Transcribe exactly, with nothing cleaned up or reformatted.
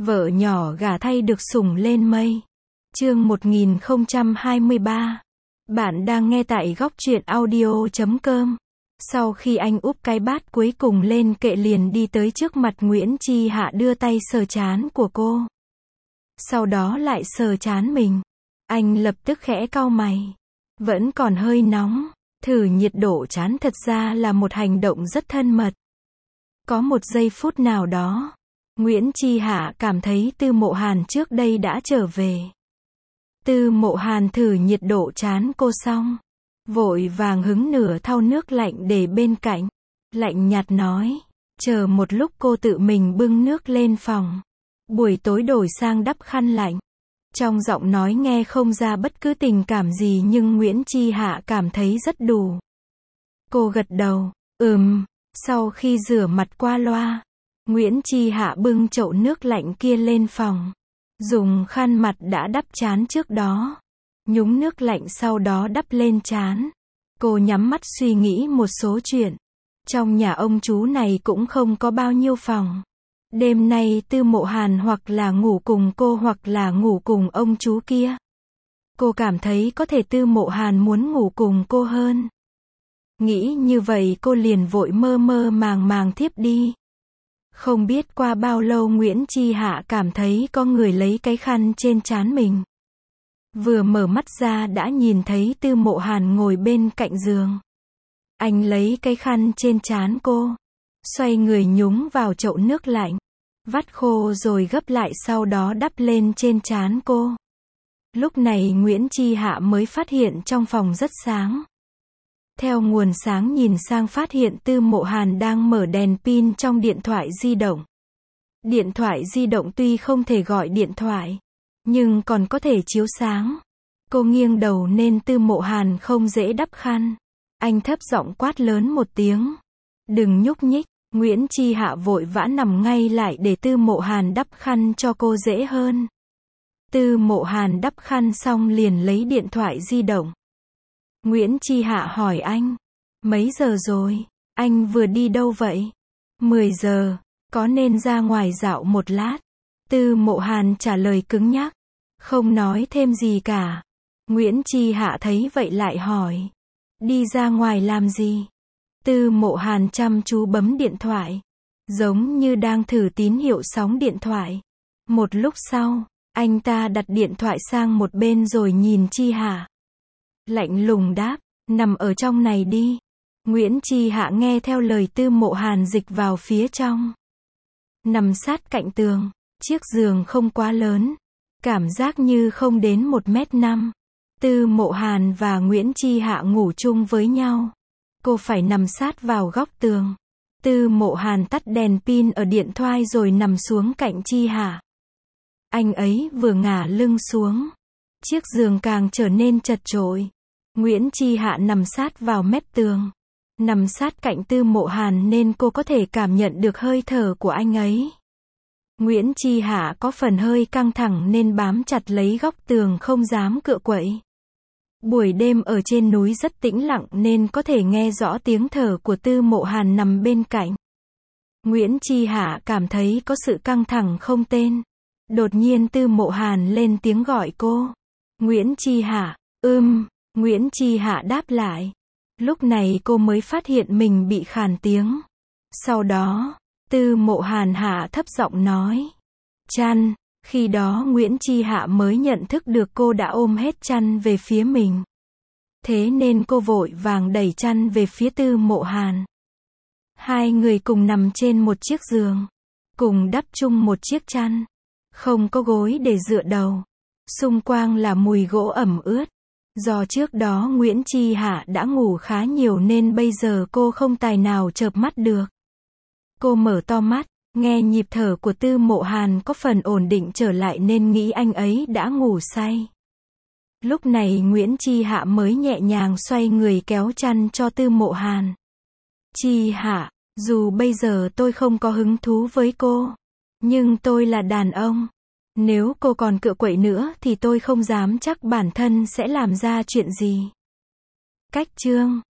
Vợ nhỏ gả thay được sủng lên mây. Chương một nghìn không trăm hai mươi ba. Bạn đang nghe tại góc truyện audio chấm com. Sau khi anh úp cái bát cuối cùng lên kệ liền đi tới trước mặt Nguyễn Chi Hạ đưa tay sờ trán của cô. Sau đó lại sờ trán mình. Anh lập tức khẽ cau mày. Vẫn còn hơi nóng. Thử nhiệt độ trán thật ra là một hành động rất thân mật. Có một giây phút nào đó, Nguyễn Chi Hạ cảm thấy Tư Mộ Hàn trước đây đã trở về. Tư Mộ Hàn thử nhiệt độ trán cô xong, vội vàng hứng nửa thau nước lạnh để bên cạnh, lạnh nhạt nói, chờ một lúc cô tự mình bưng nước lên phòng. Buổi tối đổi sang đắp khăn lạnh. Trong giọng nói nghe không ra bất cứ tình cảm gì nhưng Nguyễn Chi Hạ cảm thấy rất đủ. Cô gật đầu, ừm, sau khi rửa mặt qua loa, Nguyễn Chi Hạ bưng chậu nước lạnh kia lên phòng. Dùng khăn mặt đã đắp trán trước đó. Nhúng nước lạnh sau đó đắp lên trán. Cô nhắm mắt suy nghĩ một số chuyện. Trong nhà ông chú này cũng không có bao nhiêu phòng. Đêm nay Tư Mộ Hàn hoặc là ngủ cùng cô hoặc là ngủ cùng ông chú kia. Cô cảm thấy có thể Tư Mộ Hàn muốn ngủ cùng cô hơn. Nghĩ như vậy cô liền vội mơ mơ màng màng thiếp đi. Không biết qua bao lâu Nguyễn Chi Hạ cảm thấy có người lấy cái khăn trên trán mình. Vừa mở mắt ra đã nhìn thấy Tư Mộ Hàn ngồi bên cạnh giường. Anh lấy cái khăn trên trán cô, xoay người nhúng vào chậu nước lạnh, vắt khô rồi gấp lại sau đó đắp lên trên trán cô. Lúc này Nguyễn Chi Hạ mới phát hiện trong phòng rất sáng. Theo nguồn sáng nhìn sang phát hiện Tư Mộ Hàn đang mở đèn pin trong điện thoại di động. Điện thoại di động tuy không thể gọi điện thoại, nhưng còn có thể chiếu sáng. Cô nghiêng đầu nên Tư Mộ Hàn không dễ đắp khăn. Anh thấp giọng quát lớn một tiếng. Đừng nhúc nhích. Nguyễn Chi Hạ vội vã nằm ngay lại để Tư Mộ Hàn đắp khăn cho cô dễ hơn. Tư Mộ Hàn đắp khăn xong liền lấy điện thoại di động. Nguyễn Chi Hạ hỏi anh. Mấy giờ rồi? Anh vừa đi đâu vậy? mười giờ. Có nên ra ngoài dạo một lát? Tư Mộ Hàn trả lời cứng nhắc. Không nói thêm gì cả. Nguyễn Chi Hạ thấy vậy lại hỏi. Đi ra ngoài làm gì? Tư Mộ Hàn chăm chú bấm điện thoại. Giống như đang thử tín hiệu sóng điện thoại. Một lúc sau, anh ta đặt điện thoại sang một bên rồi nhìn Chi Hạ. Lạnh lùng đáp, nằm ở trong này đi. Nguyễn Chi Hạ nghe theo lời Tư Mộ Hàn dịch vào phía trong. Nằm sát cạnh tường, chiếc giường không quá lớn. Cảm giác như không đến một mét năm. Tư Mộ Hàn và Nguyễn Chi Hạ ngủ chung với nhau. Cô phải nằm sát vào góc tường. Tư Mộ Hàn tắt đèn pin ở điện thoại rồi nằm xuống cạnh Chi Hạ. Anh ấy vừa ngả lưng xuống, chiếc giường càng trở nên chật chội. Nguyễn Chi Hạ nằm sát vào mép tường, nằm sát cạnh Tư Mộ Hàn nên cô có thể cảm nhận được hơi thở của anh ấy. Nguyễn Chi Hạ có phần hơi căng thẳng nên bám chặt lấy góc tường không dám cựa quậy. Buổi đêm ở trên núi rất tĩnh lặng nên có thể nghe rõ tiếng thở của Tư Mộ Hàn nằm bên cạnh. Nguyễn Chi Hạ cảm thấy có sự căng thẳng không tên. Đột nhiên Tư Mộ Hàn lên tiếng gọi cô. Nguyễn Chi Hạ, ưm, Nguyễn Chi Hạ đáp lại. Lúc này cô mới phát hiện mình bị khàn tiếng. Sau đó, Tư Mộ Hàn hạ thấp giọng nói. Chăn. Khi đó Nguyễn Chi Hạ mới nhận thức được cô đã ôm hết chăn về phía mình. Thế nên cô vội vàng đẩy chăn về phía Tư Mộ Hàn. Hai người cùng nằm trên một chiếc giường, cùng đắp chung một chiếc chăn. Không có gối để dựa đầu. Xung quanh là mùi gỗ ẩm ướt. Do trước đó Nguyễn Chi Hạ đã ngủ khá nhiều nên bây giờ cô không tài nào chợp mắt được. Cô mở to mắt, nghe nhịp thở của Tư Mộ Hàn có phần ổn định trở lại nên nghĩ anh ấy đã ngủ say. Lúc này Nguyễn Chi Hạ mới nhẹ nhàng xoay người kéo chăn cho Tư Mộ Hàn. Chi Hạ, dù bây giờ tôi không có hứng thú với cô, nhưng tôi là đàn ông. Nếu cô còn cựa quậy nữa thì tôi không dám chắc bản thân sẽ làm ra chuyện gì. Cách chương